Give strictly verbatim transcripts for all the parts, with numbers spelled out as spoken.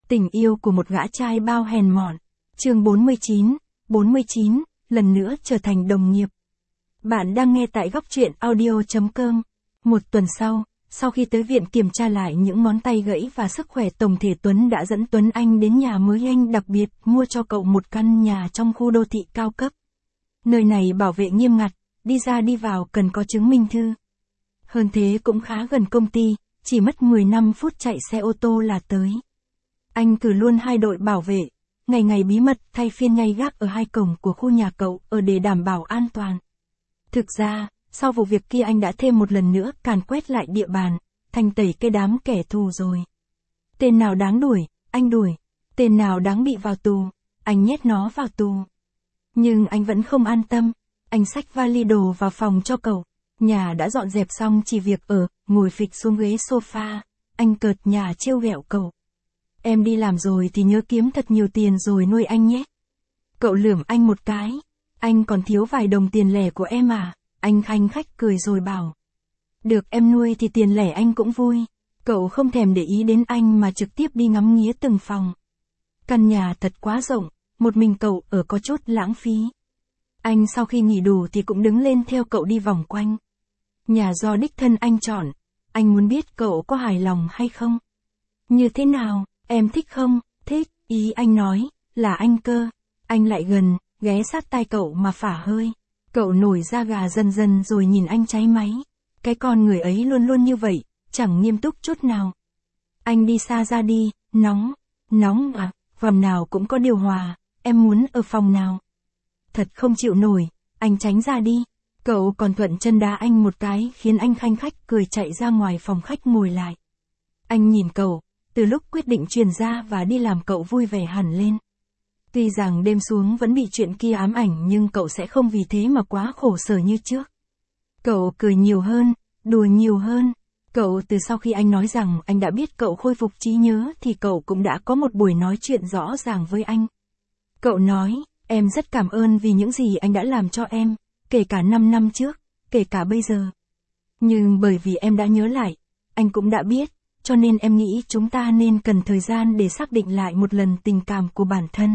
Tình yêu của một gã trai bao hèn mọn. Chương bốn mươi chín, bốn mươi chín, lần nữa trở thành đồng nghiệp. Bạn đang nghe tại góc truyện audio chấm com. Một tuần sau, sau khi tới viện kiểm tra lại những ngón tay gãy và sức khỏe tổng thể, Tuấn đã dẫn Tuấn Anh đến nhà mới anh đặc biệt mua cho cậu một căn nhà trong khu đô thị cao cấp. Nơi này bảo vệ nghiêm ngặt, đi ra đi vào cần có chứng minh thư. Hơn thế cũng khá gần công ty, chỉ mất mười lăm phút chạy xe ô tô là tới. Anh cử luôn hai đội bảo vệ, ngày ngày bí mật thay phiên ngay gác ở hai cổng của khu nhà cậu ở để đảm bảo an toàn. Thực ra, sau vụ việc kia anh đã thêm một lần nữa càn quét lại địa bàn, thanh tẩy cái đám kẻ thù rồi. Tên nào đáng đuổi, anh đuổi. Tên nào đáng bị vào tù, anh nhét nó vào tù. Nhưng anh vẫn không an tâm, anh xách vali đồ vào phòng cho cậu. Nhà đã dọn dẹp xong, chỉ việc ở, ngồi phịch xuống ghế sofa, anh cợt nhả trêu ghẹo cậu. Em đi làm rồi thì nhớ kiếm thật nhiều tiền rồi nuôi anh nhé. Cậu lườm anh một cái, anh còn thiếu vài đồng tiền lẻ của em à, anh khanh khách cười rồi bảo. Được em nuôi thì tiền lẻ anh cũng vui. Cậu không thèm để ý đến anh mà trực tiếp đi ngắm nghía từng phòng. Căn nhà thật quá rộng, một mình cậu ở có chút lãng phí. Anh sau khi nghỉ đủ thì cũng đứng lên theo cậu đi vòng quanh. Nhà do đích thân anh chọn, anh muốn biết cậu có hài lòng hay không. Như thế nào, em thích không? Thích, ý anh nói, là anh cơ. Anh lại gần, ghé sát tai cậu mà phả hơi. Cậu nổi da gà dần dần rồi nhìn anh cháy máy. Cái con người ấy luôn luôn như vậy, chẳng nghiêm túc chút nào. Anh đi xa ra đi, nóng, nóng à, phòng nào cũng có điều hòa, em muốn ở phòng nào? Thật không chịu nổi, anh tránh ra đi. Cậu còn thuận chân đá anh một cái khiến anh khanh khách cười chạy ra ngoài phòng khách ngồi lại. Anh nhìn cậu, từ lúc quyết định chuyển ra và đi làm cậu vui vẻ hẳn lên. Tuy rằng đêm xuống vẫn bị chuyện kia ám ảnh nhưng cậu sẽ không vì thế mà quá khổ sở như trước. Cậu cười nhiều hơn, đùa nhiều hơn. Cậu từ sau khi anh nói rằng anh đã biết cậu khôi phục trí nhớ thì cậu cũng đã có một buổi nói chuyện rõ ràng với anh. Cậu nói, em rất cảm ơn vì những gì anh đã làm cho em, kể cả năm năm trước, kể cả bây giờ. Nhưng bởi vì em đã nhớ lại, anh cũng đã biết, cho nên em nghĩ chúng ta nên cần thời gian để xác định lại một lần tình cảm của bản thân.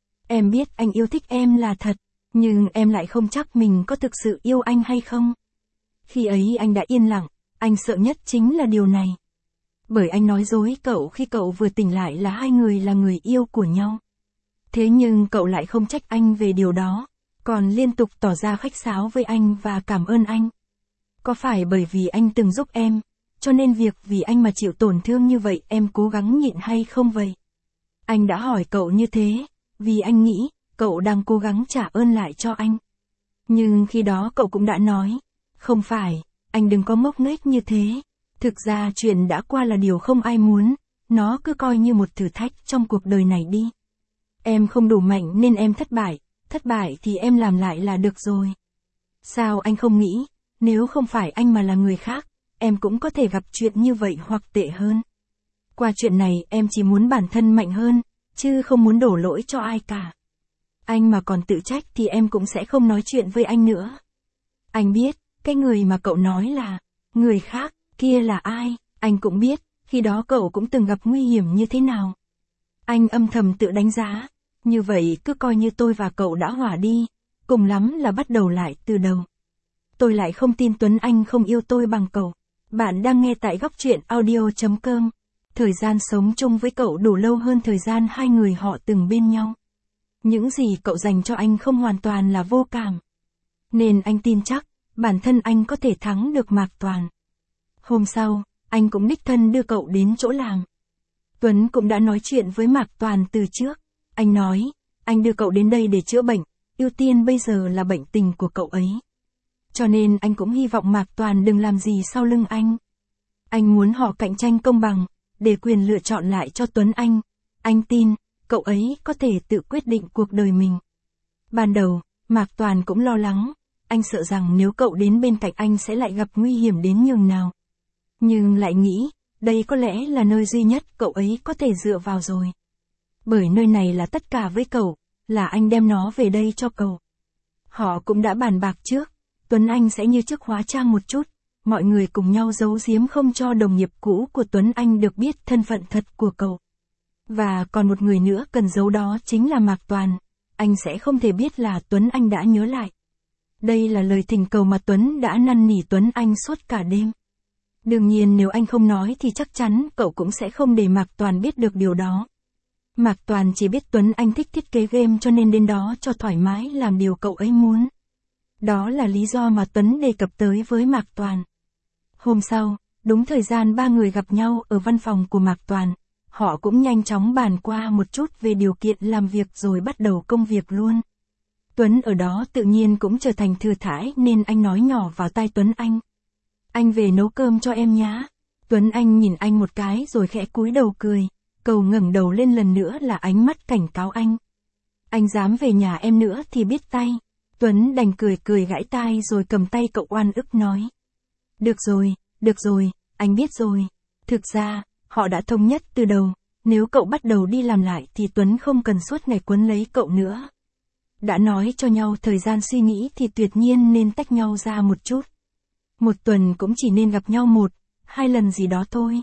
Em biết anh yêu thích em là thật, nhưng em lại không chắc mình có thực sự yêu anh hay không. Khi ấy anh đã yên lặng, anh sợ nhất chính là điều này. Bởi anh nói dối cậu khi cậu vừa tỉnh lại là hai người là người yêu của nhau. Thế nhưng cậu lại không trách anh về điều đó, còn liên tục tỏ ra khách sáo với anh và cảm ơn anh. Có phải bởi vì anh từng giúp em, cho nên việc vì anh mà chịu tổn thương như vậy em cố gắng nhịn hay không vậy? Anh đã hỏi cậu như thế, vì anh nghĩ, cậu đang cố gắng trả ơn lại cho anh. Nhưng khi đó cậu cũng đã nói, không phải, anh đừng có ngốc nghếch như thế. Thực ra chuyện đã qua là điều không ai muốn, nó cứ coi như một thử thách trong cuộc đời này đi. Em không đủ mạnh nên em thất bại, thất bại thì em làm lại là được rồi. Sao anh không nghĩ, nếu không phải anh mà là người khác, em cũng có thể gặp chuyện như vậy hoặc tệ hơn. Qua chuyện này em chỉ muốn bản thân mạnh hơn, chứ không muốn đổ lỗi cho ai cả. Anh mà còn tự trách thì em cũng sẽ không nói chuyện với anh nữa. Anh biết, cái người mà cậu nói là người khác, kia là ai, anh cũng biết, khi đó cậu cũng từng gặp nguy hiểm như thế nào. Anh âm thầm tự đánh giá, như vậy cứ coi như tôi và cậu đã hòa đi, cùng lắm là bắt đầu lại từ đầu. Tôi lại không tin Tuấn Anh không yêu tôi bằng cậu. Bạn đang nghe tại góc truyện audio chấm com. Thời gian sống chung với cậu đủ lâu hơn thời gian hai người họ từng bên nhau. Những gì cậu dành cho anh không hoàn toàn là vô cảm. Nên anh tin chắc, bản thân anh có thể thắng được Mạc Toàn. Hôm sau, anh cũng đích thân đưa cậu đến chỗ làm. Tuấn cũng đã nói chuyện với Mạc Toàn từ trước. Anh nói, anh đưa cậu đến đây để chữa bệnh, ưu tiên bây giờ là bệnh tình của cậu ấy. Cho nên anh cũng hy vọng Mạc Toàn đừng làm gì sau lưng anh. Anh muốn họ cạnh tranh công bằng, để quyền lựa chọn lại cho Tuấn Anh. Anh tin, cậu ấy có thể tự quyết định cuộc đời mình. Ban đầu, Mạc Toàn cũng lo lắng, anh sợ rằng nếu cậu đến bên cạnh anh sẽ lại gặp nguy hiểm đến nhường nào. Nhưng lại nghĩ, đây có lẽ là nơi duy nhất cậu ấy có thể dựa vào rồi. Bởi nơi này là tất cả với cậu, là anh đem nó về đây cho cậu. Họ cũng đã bàn bạc trước, Tuấn Anh sẽ như trước hóa trang một chút, mọi người cùng nhau giấu giếm không cho đồng nghiệp cũ của Tuấn Anh được biết thân phận thật của cậu. Và còn một người nữa cần giấu, đó chính là Mạc Toàn. Anh sẽ không thể biết là Tuấn Anh đã nhớ lại. Đây là lời thỉnh cầu mà Tuấn đã năn nỉ Tuấn Anh suốt cả đêm. Đương nhiên nếu anh không nói thì chắc chắn cậu cũng sẽ không để Mạc Toàn biết được điều đó. Mạc Toàn chỉ biết Tuấn Anh thích thiết kế game cho nên đến đó cho thoải mái làm điều cậu ấy muốn. Đó là lý do mà Tuấn đề cập tới với Mạc Toàn. Hôm sau, đúng thời gian ba người gặp nhau ở văn phòng của Mạc Toàn, họ cũng nhanh chóng bàn qua một chút về điều kiện làm việc rồi bắt đầu công việc luôn. Tuấn ở đó tự nhiên cũng trở thành thừa thãi nên anh nói nhỏ vào tai Tuấn Anh. Anh về nấu cơm cho em nhá. Tuấn Anh nhìn anh một cái rồi khẽ cúi đầu cười, cậu ngẩng đầu lên lần nữa là ánh mắt cảnh cáo anh. Anh dám về nhà em nữa thì biết tay. Tuấn đành cười cười gãi tai rồi cầm tay cậu oan ức nói. Được rồi, được rồi, anh biết rồi. Thực ra, họ đã thống nhất từ đầu, nếu cậu bắt đầu đi làm lại thì Tuấn không cần suốt ngày quấn lấy cậu nữa. Đã nói cho nhau thời gian suy nghĩ thì tuyệt nhiên nên tách nhau ra một chút. Một tuần cũng chỉ nên gặp nhau một, hai lần gì đó thôi.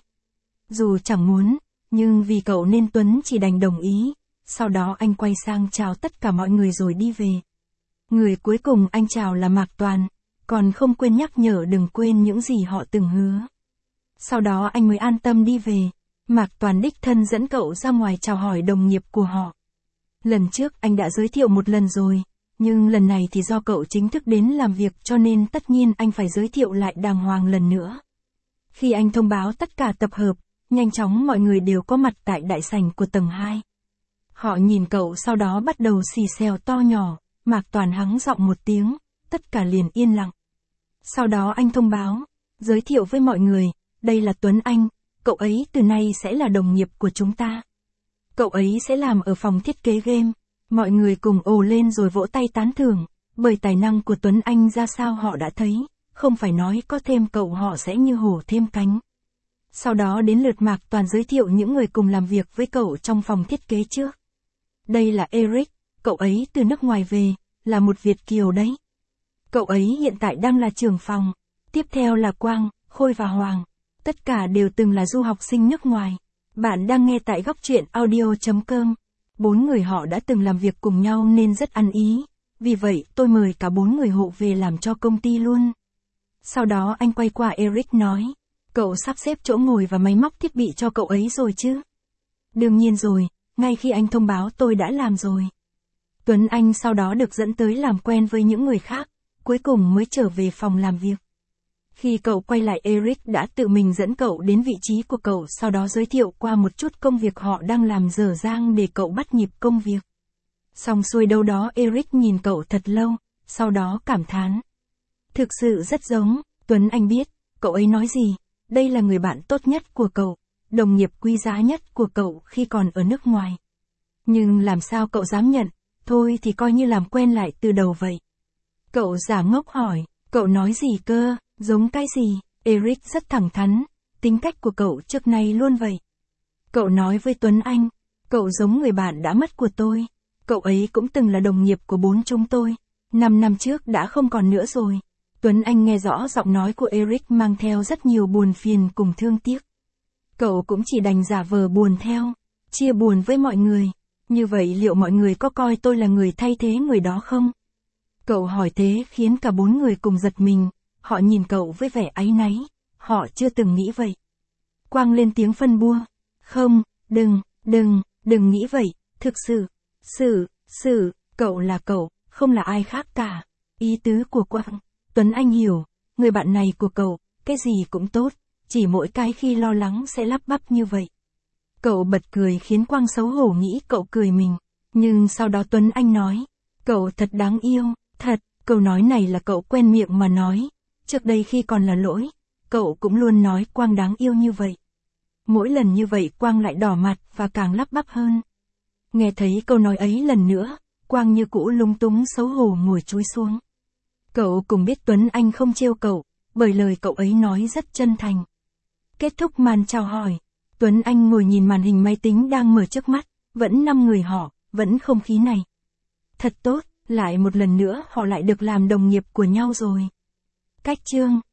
Dù chẳng muốn, nhưng vì cậu nên Tuấn chỉ đành đồng ý. Sau đó anh quay sang chào tất cả mọi người rồi đi về. Người cuối cùng anh chào là Mạc Toàn, còn không quên nhắc nhở đừng quên những gì họ từng hứa. Sau đó anh mới an tâm đi về. Mạc Toàn đích thân dẫn cậu ra ngoài chào hỏi đồng nghiệp của họ. Lần trước anh đã giới thiệu một lần rồi, nhưng lần này thì do cậu chính thức đến làm việc cho nên tất nhiên anh phải giới thiệu lại đàng hoàng lần nữa. Khi anh thông báo tất cả tập hợp, nhanh chóng mọi người đều có mặt tại đại sảnh của tầng hai. Họ nhìn cậu sau đó bắt đầu xì xèo to nhỏ, Mạc Toàn hắng giọng một tiếng, tất cả liền yên lặng. Sau đó anh thông báo, giới thiệu với mọi người, đây là Tuấn Anh, cậu ấy từ nay sẽ là đồng nghiệp của chúng ta. Cậu ấy sẽ làm ở phòng thiết kế game. Mọi người cùng ồ lên rồi vỗ tay tán thưởng, bởi tài năng của Tuấn Anh ra sao họ đã thấy, không phải nói có thêm cậu họ sẽ như hổ thêm cánh. Sau đó đến lượt Mạc Toàn giới thiệu những người cùng làm việc với cậu trong phòng thiết kế trước. Đây là Eric, cậu ấy từ nước ngoài về, là một Việt kiều đấy. Cậu ấy hiện tại đang là trưởng phòng. Tiếp theo là Quang, Khôi và Hoàng. Tất cả đều từng là du học sinh nước ngoài. Bạn đang nghe tại góc truyện audio chấm com. Bốn người họ đã từng làm việc cùng nhau nên rất ăn ý. Vì vậy tôi mời cả bốn người hộ về làm cho công ty luôn. Sau đó anh quay qua Eric nói. Cậu sắp xếp chỗ ngồi và máy móc thiết bị cho cậu ấy rồi chứ? Đương nhiên rồi, ngay khi anh thông báo tôi đã làm rồi. Tuấn Anh sau đó được dẫn tới làm quen với những người khác, cuối cùng mới trở về phòng làm việc. Khi cậu quay lại Eric đã tự mình dẫn cậu đến vị trí của cậu, sau đó giới thiệu qua một chút công việc họ đang làm dở dang để cậu bắt nhịp công việc. Xong xuôi đâu đó Eric nhìn cậu thật lâu, sau đó cảm thán. Thực sự rất giống, Tuấn Anh biết, cậu ấy nói gì, đây là người bạn tốt nhất của cậu, đồng nghiệp quý giá nhất của cậu khi còn ở nước ngoài. Nhưng làm sao cậu dám nhận, thôi thì coi như làm quen lại từ đầu vậy. Cậu giả ngốc hỏi, cậu nói gì cơ? Giống cái gì? Eric rất thẳng thắn, tính cách của cậu trước nay luôn vậy. Cậu nói với Tuấn Anh, cậu giống người bạn đã mất của tôi. Cậu ấy cũng từng là đồng nghiệp của bốn chúng tôi. Năm năm trước đã không còn nữa rồi. Tuấn Anh nghe rõ giọng nói của Eric mang theo rất nhiều buồn phiền cùng thương tiếc. Cậu cũng chỉ đành giả vờ buồn theo, chia buồn với mọi người. Như vậy liệu mọi người có coi tôi là người thay thế người đó không? Cậu hỏi thế khiến cả bốn người cùng giật mình. Họ nhìn cậu với vẻ áy náy, họ chưa từng nghĩ vậy. Quang lên tiếng phân bua. Không, đừng, đừng, đừng nghĩ vậy, thực sự, sự, sự, cậu là cậu, không là ai khác cả. Ý tứ của Quang, Tuấn Anh hiểu, người bạn này của cậu, cái gì cũng tốt, chỉ mỗi cái khi lo lắng sẽ lắp bắp như vậy. Cậu bật cười khiến Quang xấu hổ nghĩ cậu cười mình, nhưng sau đó Tuấn Anh nói, cậu thật đáng yêu, thật, câu nói này là cậu quen miệng mà nói. Trước đây khi còn là Lỗi, cậu cũng luôn nói Quang đáng yêu như vậy. Mỗi lần như vậy Quang lại đỏ mặt và càng lắp bắp hơn. Nghe thấy câu nói ấy lần nữa, Quang như cũ lung túng xấu hổ ngồi chúi xuống. Cậu cũng biết Tuấn Anh không trêu cậu, bởi lời cậu ấy nói rất chân thành. Kết thúc màn chào hỏi, Tuấn Anh ngồi nhìn màn hình máy tính đang mở trước mắt, vẫn năm người họ, vẫn không khí này. Thật tốt, lại một lần nữa họ lại được làm đồng nghiệp của nhau rồi. Cách chương